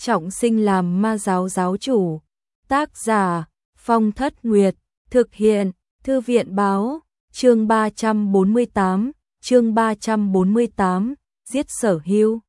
trọng sinh làm ma giáo giáo chủ. Tác giả Phong Thất Nguyệt. Thực hiện Thư viện báo. Chương 348. Chương 348. Giết Sở Hưu.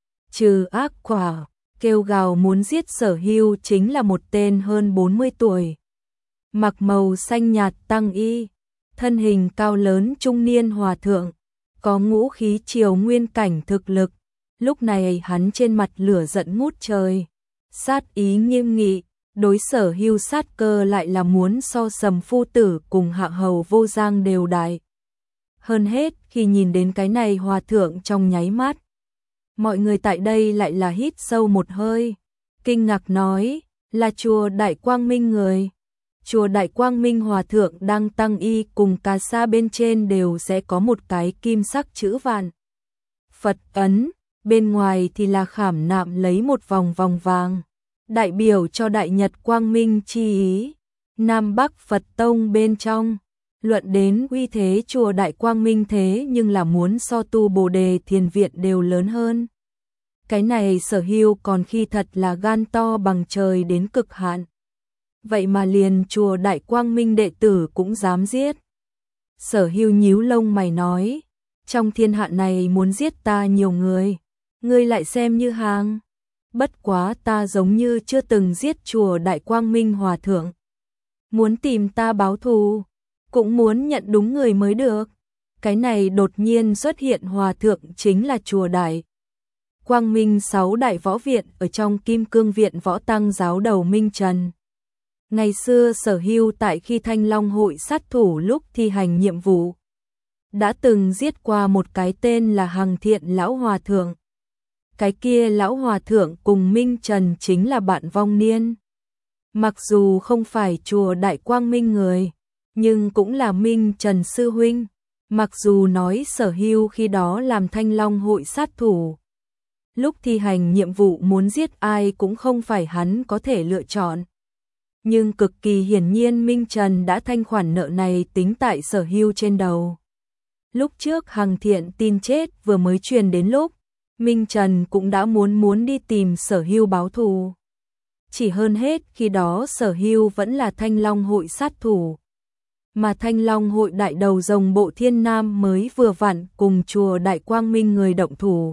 Trừ ác quả. Kêu gào muốn giết Sở Hưu chính là một tên hơn 40 tuổi, mặc màu xanh nhạt tăng y, thân hình cao lớn trung niên hòa thượng, có ngũ khí triều nguyên cảnh thực lực. Lúc này hắn trên mặt lửa giận ngút trời, sát ý nghiêm nghị, đối Sở Hưu sát cơ lại là muốn so sầm phu tử cùng hạ hầu vô giang đều đại. Hơn hết khi nhìn đến cái này hòa thượng trong nháy mắt, mọi người tại đây lại là hít sâu một hơi, kinh ngạc nói, là chùa Đại Quang Minh người. Chùa Đại Quang Minh hòa thượng đang tăng y cùng cà sa bên trên đều sẽ có một cái kim sắc chữ vạn Phật ấn, bên ngoài thì là khảm nạm lấy một vòng vòng vàng, đại biểu cho Đại Nhật Quang Minh chi ý. Nam Bắc Phật Tông bên trong, luận đến uy thế chùa Đại Quang Minh thế nhưng là muốn so tu Bồ Đề Thiền Viện đều lớn hơn. Cái này Sở Hưu còn khi thật là gan to bằng trời đến cực hạn. Vậy mà liền chùa Đại Quang Minh đệ tử cũng dám giết. Sở Hưu nhíu lông mày nói, trong thiên hạ này muốn giết ta nhiều người, ngươi lại xem như hàng. Bất quá ta giống như chưa từng giết chùa Đại Quang Minh hòa thượng. Muốn tìm ta báo thù, cũng muốn nhận đúng người mới được. Cái này đột nhiên xuất hiện hòa thượng chính là chùa Đại Quang Minh 6 đại võ viện ở trong Kim Cương Viện Võ Tăng giáo đầu Minh Trần. Ngày xưa Sở Hưu tại khi Thanh Long hội sát thủ lúc thi hành nhiệm vụ, đã từng giết qua một cái tên là Hằng Thiện lão hòa thượng. Cái kia lão hòa thượng cùng Minh Trần chính là bạn vong niên. Mặc dù không phải chùa Đại Quang Minh người, nhưng cũng là Minh Trần sư huynh. Mặc dù nói Sở Hưu khi đó làm Thanh Long hội sát thủ, lúc thi hành nhiệm vụ muốn giết ai cũng không phải hắn có thể lựa chọn. Nhưng cực kỳ hiển nhiên Minh Trần đã thanh khoản nợ này tính tại Sở Hưu trên đầu. Lúc trước Hằng Thiện tin chết vừa mới truyền đến lúc, Minh Trần cũng đã muốn đi tìm Sở Hưu báo thù. Chỉ hơn hết khi đó Sở Hưu vẫn là Thanh Long hội sát thủ, mà Thanh Long hội đại đầu rồng Bộ Thiên Nam mới vừa vặn cùng chùa Đại Quang Minh người động thủ.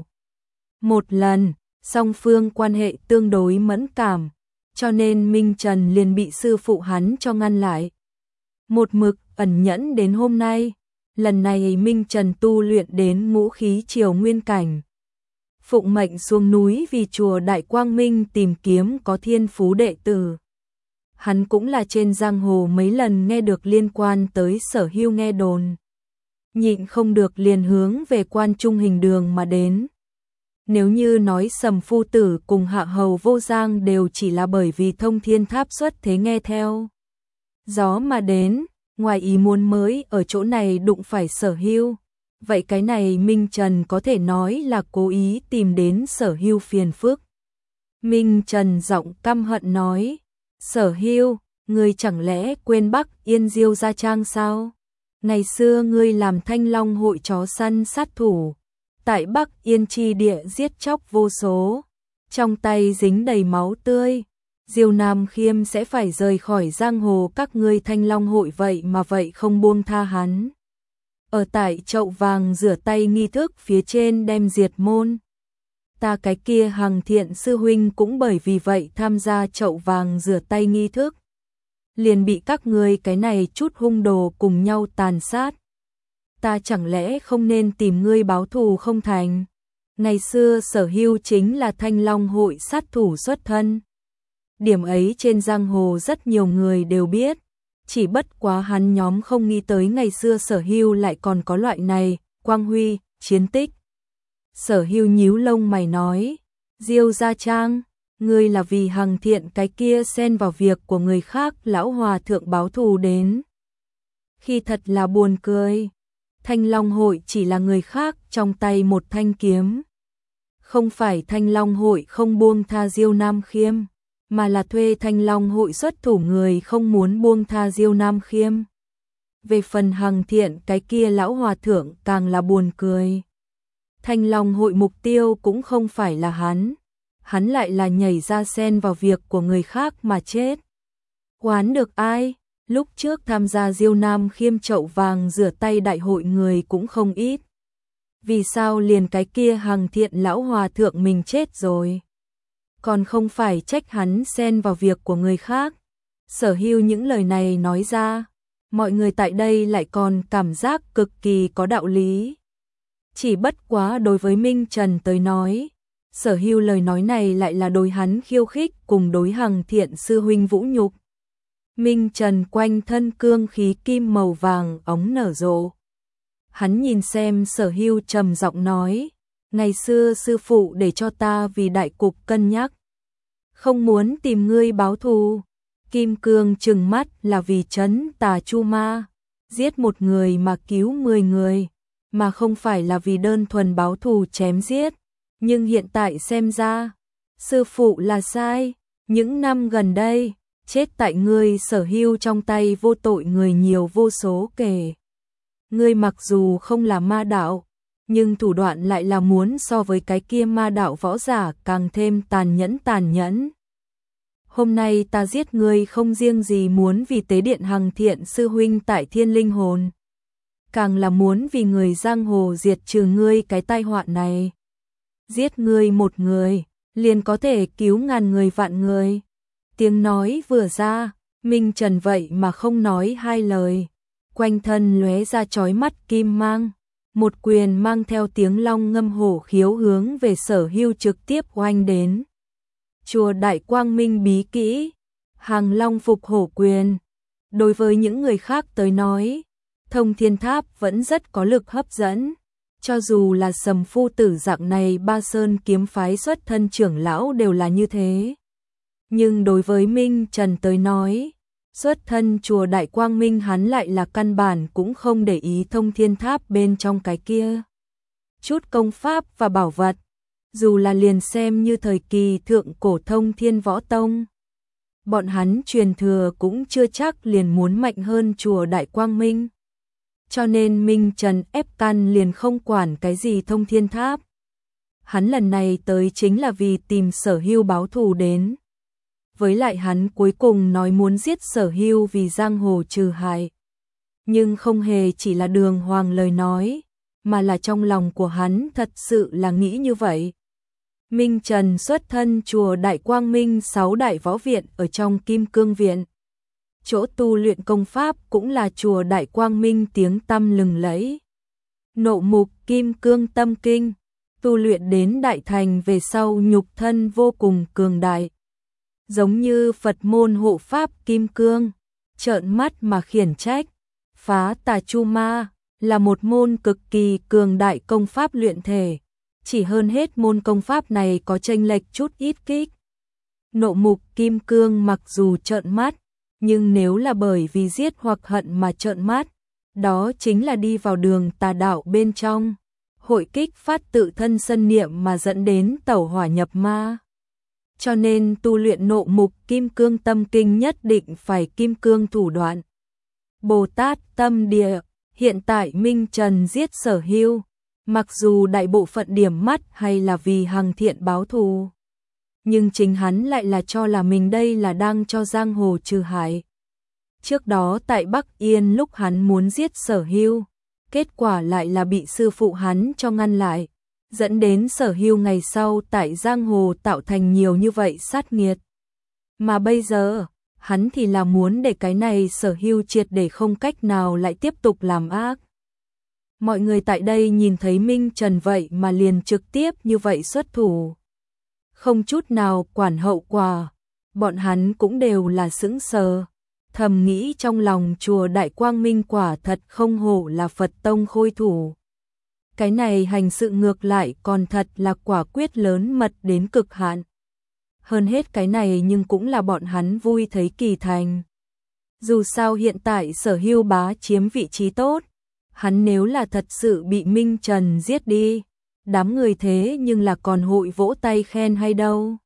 Một lần, song phương quan hệ tương đối mẫn cảm, cho nên Minh Trần liền bị sư phụ hắn cho ngăn lại. Một mực ẩn nhẫn đến hôm nay, lần này Minh Trần tu luyện đến ngũ khí triều nguyên cảnh. Phụng mệnh xuống núi vì chùa Đại Quang Minh tìm kiếm có thiên phú đệ tử. Hắn cũng là trên giang hồ mấy lần nghe được liên quan tới Sở Hưu nghe đồn, nhịn không được liền hướng về Quan Trung Hình Đường mà đến. Nếu như nói Sầm phu tử cùng hạ hầu vô giang đều chỉ là bởi vì Thông Thiên Tháp xuất thế nghe theo gió mà đến, ngoài ý muốn mới ở chỗ này đụng phải Sở Hưu, vậy cái này Minh Trần có thể nói là cố ý tìm đến Sở Hưu phiền phức. Minh Trần giọng căm hận nói, Sở Hưu, ngươi chẳng lẽ quên Bắc Yên Diêu Gia Trang sao? Ngày xưa ngươi làm Thanh Long hội chó săn sát thủ, tại Bắc Yên chi địa giết chóc vô số, trong tay dính đầy máu tươi. Diêu Nam Khiêm sẽ phải rời khỏi giang hồ các ngươi Thanh Long hội vậy mà vậy không buông tha hắn. Ở tại chậu vàng rửa tay nghi thức phía trên đem diệt môn. Ta cái kia Hằng Thiện sư huynh cũng bởi vì vậy tham gia chậu vàng rửa tay nghi thức, liền bị các ngươi cái này chút hung đồ cùng nhau tàn sát. Ta chẳng lẽ không nên tìm ngươi báo thù không thành? Ngày xưa Sở Hưu chính là Thanh Long hội sát thủ xuất thân. Điểm ấy trên giang hồ rất nhiều người đều biết, chỉ bất quá hắn nhóm không nghĩ tới ngày xưa Sở Hưu lại còn có loại này quang huy, chiến tích. Sở Hưu nhíu lông mày nói, Diêu Gia Trang, ngươi là vì Hằng Thiện cái kia xen vào việc của người khác lão hòa thượng báo thù đến. Khi thật là buồn cười, Thanh Long hội chỉ là người khác trong tay một thanh kiếm. Không phải Thanh Long hội không buông tha Diêu Nam Khiêm, mà là thuê Thanh Long hội xuất thủ người không muốn buông tha Diêu Nam Khiêm. Về phần Hằng Thiện cái kia lão hòa thượng càng là buồn cười. Thanh Long hội mục tiêu cũng không phải là hắn. hắn lại là nhảy ra xen vào việc của người khác mà chết. Oán được ai? Lúc trước tham gia Diêu Nam Khiêm chậu vàng rửa tay đại hội người cũng không ít. Vì sao liền cái kia Hằng Thiện lão hòa thượng mình chết rồi? Còn không phải trách hắn xen vào việc của người khác. Sở Hưu những lời này nói ra, mọi người tại đây lại còn cảm giác cực kỳ có đạo lý. Chỉ bất quá đối với Minh Trần tới nói, Sở Hưu lời nói này lại là đối hắn khiêu khích cùng đối Hằng Thiện sư huynh vũ nhục. Minh Trần quanh thân cương khí kim màu vàng óng nở rộ. Hắn nhìn xem Sở Hưu trầm giọng nói, ngày xưa sư phụ để cho ta vì đại cục cân nhắc, không muốn tìm ngươi báo thù. Kim cương trừng mắt là vì trấn tà chu ma, giết một người mà cứu 10 người, mà không phải là vì đơn thuần báo thù chém giết. Nhưng hiện tại xem ra, sư phụ là sai. Những năm gần đây, chết tại ngươi Sở Hưu trong tay vô tội người nhiều vô số kể. Ngươi mặc dù không là ma đạo, nhưng thủ đoạn lại là muốn so với cái kia ma đạo võ giả càng thêm tàn nhẫn. Hôm nay ta giết ngươi không riêng gì muốn vì tế điện Hằng Thiện sư huynh tại Thiên Linh Hồn, càng là muốn vì người giang hồ diệt trừ ngươi cái tai họa này. Giết ngươi một người, liền có thể cứu ngàn người vạn người. Tiếng nói vừa ra, Minh Trần vậy mà không nói hai lời, quanh thân lóe ra chói mắt kim mang, một quyền mang theo tiếng long ngâm hổ khiếu hướng về Sở Hưu trực tiếp oanh đến. Chùa Đại Quang Minh bí kỹ, Hàng Long phục hổ quyền. Đối với những người khác tới nói, Thông Thiên Tháp vẫn rất có lực hấp dẫn. Cho dù là Sầm Phu Tử dạng này Ba Sơn kiếm phái xuất thân trưởng lão đều là như thế. Nhưng đối với Minh Trần tới nói, xuất thân chùa Đại Quang Minh hắn lại là căn bản cũng không để ý Thông Thiên Tháp bên trong cái kia chút công pháp và bảo vật. Dù là liền xem như thời kỳ thượng cổ Thông Thiên Võ Tông, bọn hắn truyền thừa cũng chưa chắc liền muốn mạnh hơn chùa Đại Quang Minh. Cho nên Minh Trần ép căn liền không quản cái gì Thông Thiên Tháp. Hắn lần này tới chính là vì tìm Sở Hưu báo thù đến. Với lại hắn cuối cùng nói muốn giết Sở Hưu vì giang hồ trừ hại. Nhưng không hề chỉ là đường hoàng lời nói, mà là trong lòng của hắn thật sự là nghĩ như vậy. Minh Trần xuất thân chùa Đại Quang Minh 6 đại võ viện ở trong Kim Cương Viện. Chỗ tu luyện công pháp cũng là chùa Đại Quang Minh tiếng tăm lừng lẫy. Nộ mục Kim Cương Tâm Kinh, tu luyện đến đại thành về sau nhục thân vô cùng cường đại. Giống như Phật môn hộ pháp Kim Cương, trợn mắt mà khiển trách. Phá tà chu ma là một môn cực kỳ cường đại công pháp luyện thể. Chỉ hơn hết môn công pháp này có chênh lệch chút ít kích. Nộ mục Kim Cương mặc dù trợn mắt, nhưng nếu là bởi vì giết hoặc hận mà trợn mắt, đó chính là đi vào đường tà đạo bên trong, hội kích phát tự thân sân niệm mà dẫn đến tẩu hỏa nhập ma. Cho nên tu luyện nộ mục Kim Cương Tâm Kinh nhất định phải kim cương thủ đoạn. Bồ Tát tâm địa, hiện tại Minh Trần giết Sở Hưu, mặc dù đại bộ phận điểm mắt hay là vì Hằng Thiện báo thù, nhưng chính hắn lại là cho là mình đây là đang cho giang hồ trừ hại. Trước đó tại Bắc Yên lúc hắn muốn giết Sở Hưu, kết quả lại là bị sư phụ hắn cho ngăn lại, dẫn đến Sở Hưu ngày sau tại giang hồ tạo thành nhiều như vậy sát nghiệt. Mà bây giờ, hắn thì là muốn để cái này Sở Hưu triệt để không cách nào lại tiếp tục làm ác. Mọi người tại đây nhìn thấy Minh Trần vậy mà liền trực tiếp như vậy xuất thủ, không chút nào quản hậu quả, bọn hắn cũng đều là sững sờ, thầm nghĩ trong lòng chùa Đại Quang Minh quả thật không hổ là Phật tông khôi thủ. Cái này hành sự ngược lại còn thật là quả quyết lớn mật đến cực hạn. Hơn hết cái này nhưng cũng là bọn hắn vui thấy kỳ thành. Dù sao hiện tại Sở Hưu bá chiếm vị trí tốt, hắn nếu là thật sự bị Minh Trần giết đi, đám người thế nhưng là còn hội vỗ tay khen hay đâu.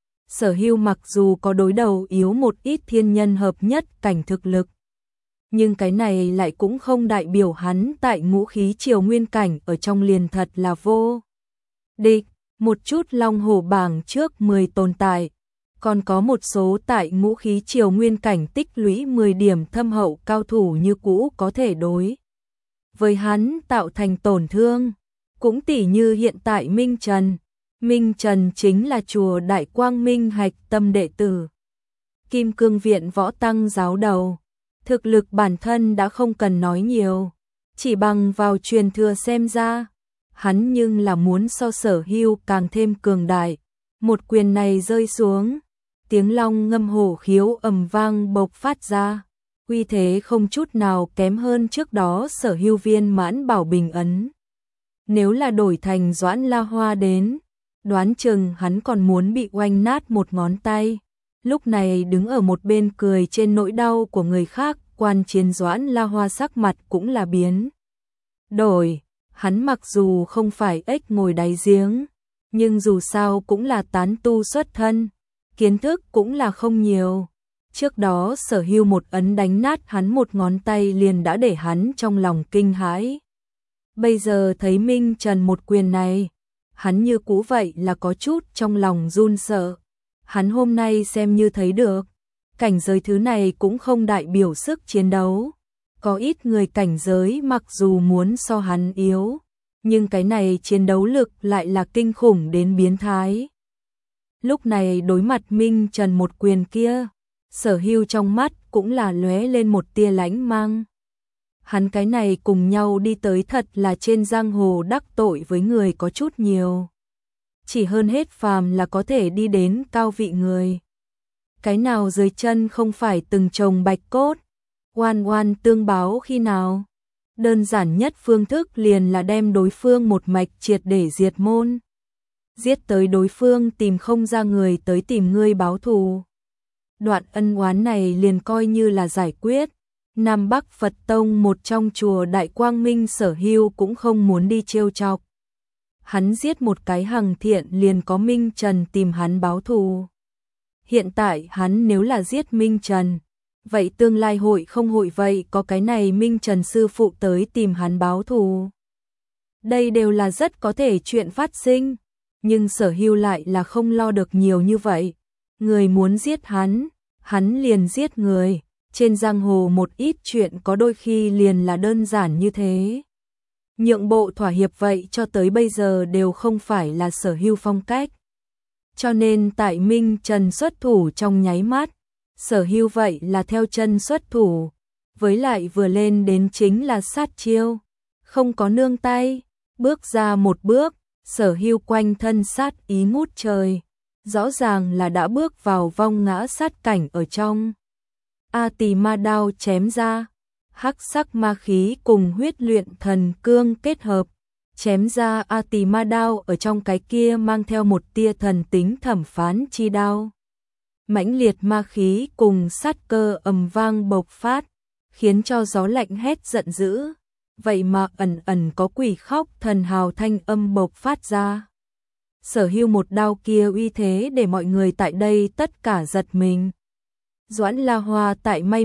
Sở Hưu mặc dù có đối đầu yếu một ít thiên nhân hợp nhất cảnh thực lực, nhưng cái này lại cũng không đại biểu hắn tại ngũ khí triều nguyên cảnh ở trong liền thật là vô địch. một chút long hổ bảng trước 10 tồn tại, còn có một số tại ngũ khí triều nguyên cảnh tích lũy 10 điểm thâm hậu cao thủ như cũ có thể đối với hắn tạo thành tổn thương. Cũng tỉ như hiện tại Minh Trần. Minh Trần chính là chùa Đại Quang Minh hạch tâm đệ tử. Kim Cương Viện võ tăng giáo đầu. Thực lực bản thân đã không cần nói nhiều. Chỉ bằng vào truyền thừa xem ra. Hắn nhưng là muốn so Sở Hưu càng thêm cường đại. Một quyền này rơi xuống. Tiếng long ngâm hổ khiếu ầm vang bộc phát ra. Uy thế không chút nào kém hơn trước đó Sở Hưu viên mãn bảo bình ấn. Nếu là đổi thành Doãn La Hoa đến, đoán chừng hắn còn muốn bị oanh nát một ngón tay. Lúc này đứng ở một bên cười trên nỗi đau của người khác, quan chiến Doãn La Hoa sắc mặt cũng là biến đổi. Hắn mặc dù không phải ếch ngồi đáy giếng, nhưng dù sao cũng là tán tu xuất thân, kiến thức cũng là không nhiều. Trước đó Sở Hưu một ấn đánh nát hắn một ngón tay liền đã để hắn trong lòng kinh hãi. Bây giờ thấy Minh Trần một quyền này, hắn như cũ vậy là có chút trong lòng run sợ. Hắn hôm nay xem như thấy được, cảnh giới thứ này cũng không đại biểu sức chiến đấu. Có ít người cảnh giới mặc dù muốn so hắn yếu, nhưng cái này chiến đấu lực lại là kinh khủng đến biến thái. Lúc này đối mặt Minh Trần một quyền kia, Sở Hưu trong mắt cũng là lóe lên một tia lãnh mang. Hắn cái này cùng nhau đi tới thật là trên giang hồ đắc tội với người có chút nhiều. Chỉ hơn hết phàm là có thể đi đến cao vị người. Cái nào dưới chân không phải từng chồng bạch cốt, oan oan tương báo khi nào. Đơn giản nhất phương thức liền là đem đối phương một mạch triệt để diệt môn. Giết tới đối phương tìm không ra người tới tìm ngươi báo thù. Đoạn ân oán này liền coi như là giải quyết. Nam Bắc Phật Tông một trong chùa Đại Quang Minh Sở Hưu cũng không muốn đi trêu chọc. Hắn giết một cái hằng thiện liền có Minh Trần tìm hắn báo thù. Hiện tại hắn nếu là giết Minh Trần, vậy tương lai hội không hội vậy có cái này Minh Trần sư phụ tới tìm hắn báo thù. Đây đều là rất có thể chuyện phát sinh, nhưng Sở Hưu lại là không lo được nhiều như vậy. Người muốn giết hắn liền giết người. Trên giang hồ một ít chuyện có đôi khi liền là đơn giản như thế. Nhượng bộ thỏa hiệp vậy cho tới bây giờ đều không phải là Sở Hưu phong cách. Cho nên tại Minh Trần xuất thủ trong nháy mắt, Sở Hưu vậy là theo chân xuất thủ, với lại vừa lên đến chính là sát chiêu, không có nương tay, bước ra một bước, Sở Hưu quanh thân sát ý ngút trời, rõ ràng là đã bước vào vong ngã sát cảnh ở trong. A Tỳ Ma đao chém ra, hắc sắc ma khí cùng huyết luyện thần cương kết hợp, chém ra A Tỳ Ma đao ở trong cái kia mang theo một tia thần tính thẩm phán chi đao. Mãnh liệt ma khí cùng sát cơ ầm vang bộc phát, khiến cho gió lạnh hét giận dữ, vậy mà ẩn ẩn có quỷ khóc thần hào thanh âm bộc phát ra. Sở Hưu một đao kia uy thế để mọi người tại đây tất cả giật mình. Doãn La Hoa tại may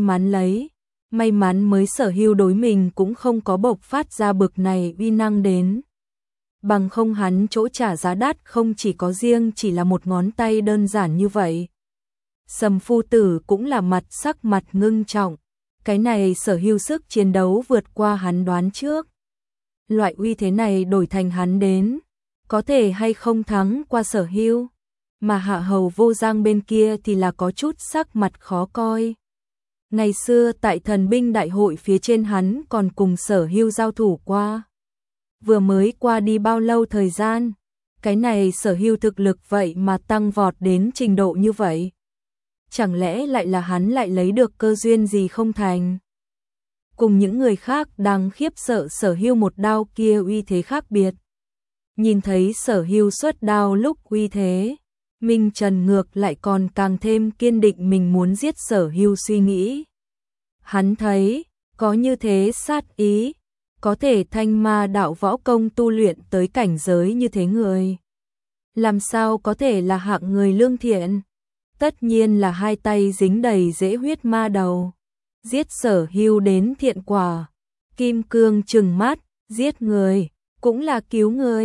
mắn mới Sở Hưu đối mình cũng không có bộc phát ra bực này uy năng đến. Bằng không hắn chỗ trả giá đắt không chỉ có riêng chỉ là một ngón tay đơn giản như vậy. Sầm phu tử cũng là sắc mặt ngưng trọng, cái này Sở Hưu sức chiến đấu vượt qua hắn đoán trước. Loại uy thế này đổi thành hắn đến, có thể hay không thắng qua Sở Hưu. Mà Hạ Hầu Vô Giang bên kia thì là có chút sắc mặt khó coi. Ngày xưa tại thần binh đại hội phía trên hắn còn cùng Sở Hưu giao thủ qua. Vừa mới qua đi bao lâu thời gian, cái này Sở Hưu thực lực vậy mà tăng vọt đến trình độ như vậy. Chẳng lẽ lại là hắn lại lấy được cơ duyên gì không thành? Cùng những người khác đang khiếp sợ Sở Hưu một đao kia uy thế khác biệt. Nhìn thấy Sở Hưu xuất đao lúc uy thế, Minh Trần ngược lại còn càng thêm kiên định mình muốn giết Sở Hưu suy nghĩ. Hắn thấy, có như thế sát ý, có thể thanh ma đạo võ công tu luyện tới cảnh giới như thế người. Làm sao có thể là hạng người lương thiện? Tất nhiên là hai tay dính đầy dễ huyết ma đầu. Giết Sở Hưu đến thiện quả. Kim Cương trừng mắt, giết người, cũng là cứu người.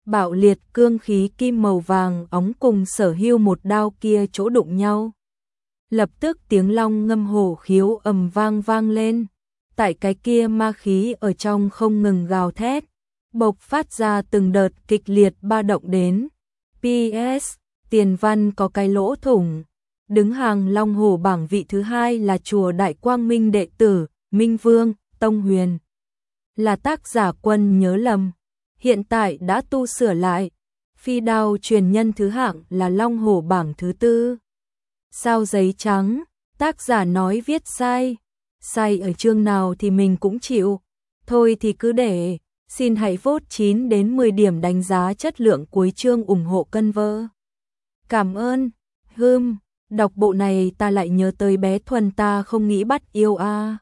bạo liệt cương khí kim màu vàng óng cùng Sở Hưu một đao kia chỗ đụng nhau. Lập tức tiếng long ngâm hổ khiếu ầm vang vang lên, tại cái kia ma khí ở trong không ngừng gào thét, bộc phát ra từng đợt kịch liệt ba động đến. PS, tiền văn có cái lỗ thủng, đứng hàng long hổ bảng vị thứ 2 là chùa Đại Quang Minh đệ tử, Minh Vương, Tông Huyền. Là tác giả Quân nhớ lầm, hiện tại đã tu sửa lại. Phi đao truyền nhân thứ hạng là long hổ bảng thứ 4. Sao giấy trắng, tác giả nói viết sai. Sai ở chương nào thì mình cũng chịu. Thôi thì cứ để, xin hãy vote 9 đến 10 điểm đánh giá chất lượng cuối chương ủng hộ cân vơ. Cảm ơn. Đọc bộ này ta lại nhớ tới bé Thuần ta không nghĩ bắt yêu a.